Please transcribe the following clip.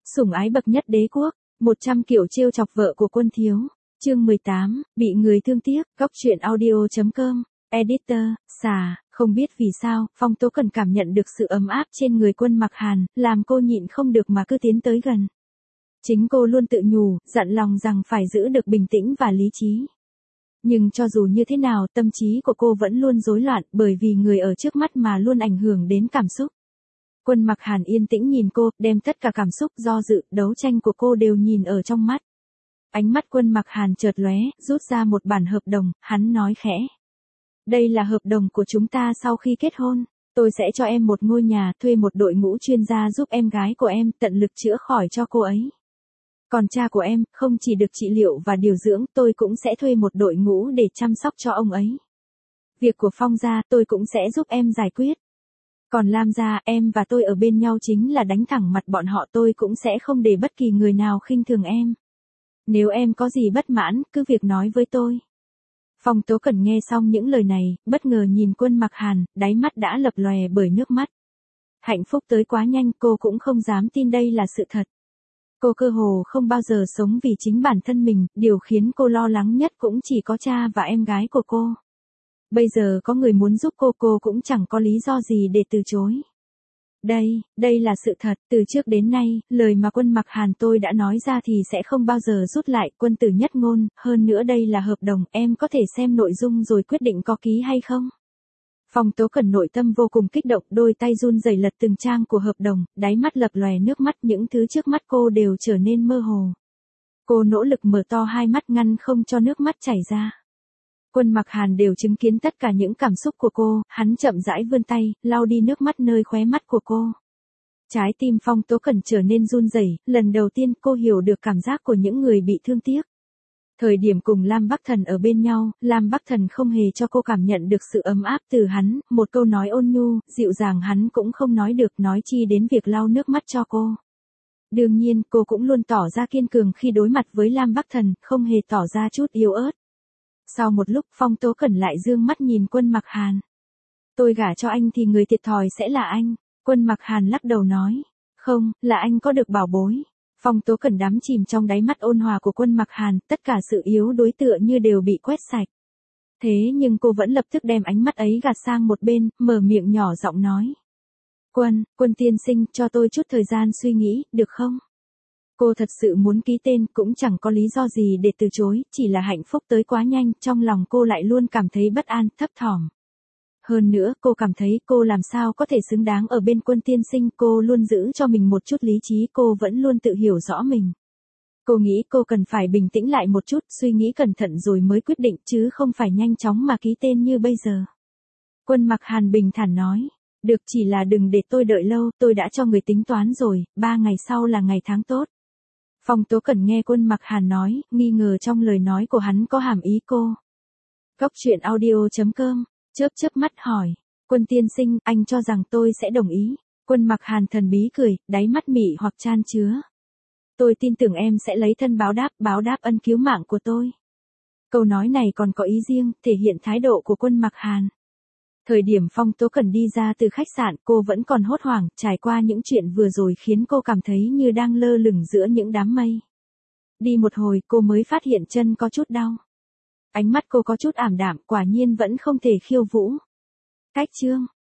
Sủng ái bậc nhất đế quốc, 100 kiểu trêu chọc vợ của Quân Thiếu. Chương 18, bị người thương tiếc, góc truyện audio.com, editor, không biết vì sao, Phong Tố Cần cảm nhận được sự ấm áp trên người Quân Mặc Hàn, làm cô nhịn không được mà cứ tiến tới gần. Chính cô luôn tự nhủ, dặn lòng rằng phải giữ được bình tĩnh và lý trí. Nhưng cho dù như thế nào, tâm trí của cô vẫn luôn rối loạn bởi vì người ở trước mắt mà luôn ảnh hưởng đến cảm xúc. Quân Mặc Hàn yên tĩnh nhìn cô, đem tất cả cảm xúc, do dự, đấu tranh của cô đều nhìn ở trong mắt. Ánh mắt Quân Mặc Hàn chợt lóe, rút ra một bản hợp đồng, hắn nói khẽ. Đây là hợp đồng của chúng ta sau khi kết hôn. Tôi sẽ cho em một ngôi nhà, thuê một đội ngũ chuyên gia giúp em gái của em tận lực chữa khỏi cho cô ấy. Còn cha của em, không chỉ được trị liệu và điều dưỡng, tôi cũng sẽ thuê một đội ngũ để chăm sóc cho ông ấy. Việc của Phong gia, tôi cũng sẽ giúp em giải quyết. Còn Lam gia, em và tôi ở bên nhau chính là đánh thẳng mặt bọn họ, tôi cũng sẽ không để bất kỳ người nào khinh thường em. Nếu em có gì bất mãn, cứ việc nói với tôi. Phong Tố Cần nghe xong những lời này, bất ngờ nhìn Quân Mặc Hàn, đáy mắt đã lập lòe bởi nước mắt. Hạnh phúc tới quá nhanh, cô cũng không dám tin đây là sự thật. Cô cơ hồ không bao giờ sống vì chính bản thân mình, điều khiến cô lo lắng nhất cũng chỉ có cha và em gái của cô. Bây giờ có người muốn giúp cô cũng chẳng có lý do gì để từ chối. Đây là sự thật, từ trước đến nay, lời mà Quân Mặc Hàn tôi đã nói ra thì sẽ không bao giờ rút lại, quân tử nhất ngôn, hơn nữa đây là hợp đồng, em có thể xem nội dung rồi quyết định có ký hay không. Phong Tố Cần nội tâm vô cùng kích động, đôi tay run rẩy lật từng trang của hợp đồng, đáy mắt lập lòe nước mắt, những thứ trước mắt cô đều trở nên mơ hồ. Cô nỗ lực mở to hai mắt ngăn không cho nước mắt chảy ra. Quân Mặc Hàn đều chứng kiến tất cả những cảm xúc của cô, hắn chậm rãi vươn tay, lau đi nước mắt nơi khóe mắt của cô. Trái tim Phong Tố Cần trở nên run rẩy, lần đầu tiên cô hiểu được cảm giác của những người bị thương tiếc. Thời điểm cùng Lam Bắc Thần ở bên nhau, Lam Bắc Thần không hề cho cô cảm nhận được sự ấm áp từ hắn, một câu nói ôn nhu, dịu dàng hắn cũng không nói được, nói chi đến việc lau nước mắt cho cô. Đương nhiên, cô cũng luôn tỏ ra kiên cường khi đối mặt với Lam Bắc Thần, không hề tỏ ra chút yếu ớt. Sau một lúc, Phong Tố Cần lại dương mắt nhìn Quân Mặc Hàn. Tôi gả cho anh thì người thiệt thòi sẽ là anh. Quân Mặc Hàn lắc đầu nói. Không, là anh có được bảo bối. Phong Tố Cần đắm chìm trong đáy mắt ôn hòa của Quân Mặc Hàn, tất cả sự yếu đuối tựa như đều bị quét sạch. Thế nhưng cô vẫn lập tức đem ánh mắt ấy gạt sang một bên, mở miệng nhỏ giọng nói. Quân tiên sinh, cho tôi chút thời gian suy nghĩ, được không? Cô thật sự muốn ký tên, cũng chẳng có lý do gì để từ chối, chỉ là hạnh phúc tới quá nhanh, trong lòng cô lại luôn cảm thấy bất an, thấp thỏm. Hơn nữa, cô cảm thấy cô làm sao có thể xứng đáng ở bên Quân tiên sinh, cô luôn giữ cho mình một chút lý trí, cô vẫn luôn tự hiểu rõ mình. Cô nghĩ cô cần phải bình tĩnh lại một chút, suy nghĩ cẩn thận rồi mới quyết định, chứ không phải nhanh chóng mà ký tên như bây giờ. Quân Mặc Hàn bình thản nói, được, chỉ là đừng để tôi đợi lâu, tôi đã cho người tính toán rồi, 3 ngày sau là ngày tháng tốt. Phong Tố Cần nghe Quân Mặc Hàn nói, nghi ngờ trong lời nói của hắn có hàm ý cô. Góc truyện audio.com, chớp mắt hỏi, Quân tiên sinh, anh cho rằng tôi sẽ đồng ý. Quân Mặc Hàn thần bí cười, đáy mắt mị hoặc chan chứa. Tôi tin tưởng em sẽ lấy thân báo đáp ân cứu mạng của tôi. Câu nói này còn có ý riêng, thể hiện thái độ của Quân Mặc Hàn. Thời điểm Phong Tố Cần đi ra từ khách sạn, cô vẫn còn hốt hoảng, trải qua những chuyện vừa rồi khiến cô cảm thấy như đang lơ lửng giữa những đám mây. Đi một hồi, cô mới phát hiện chân có chút đau. Ánh mắt cô có chút ảm đạm, quả nhiên vẫn không thể khiêu vũ. Cách chương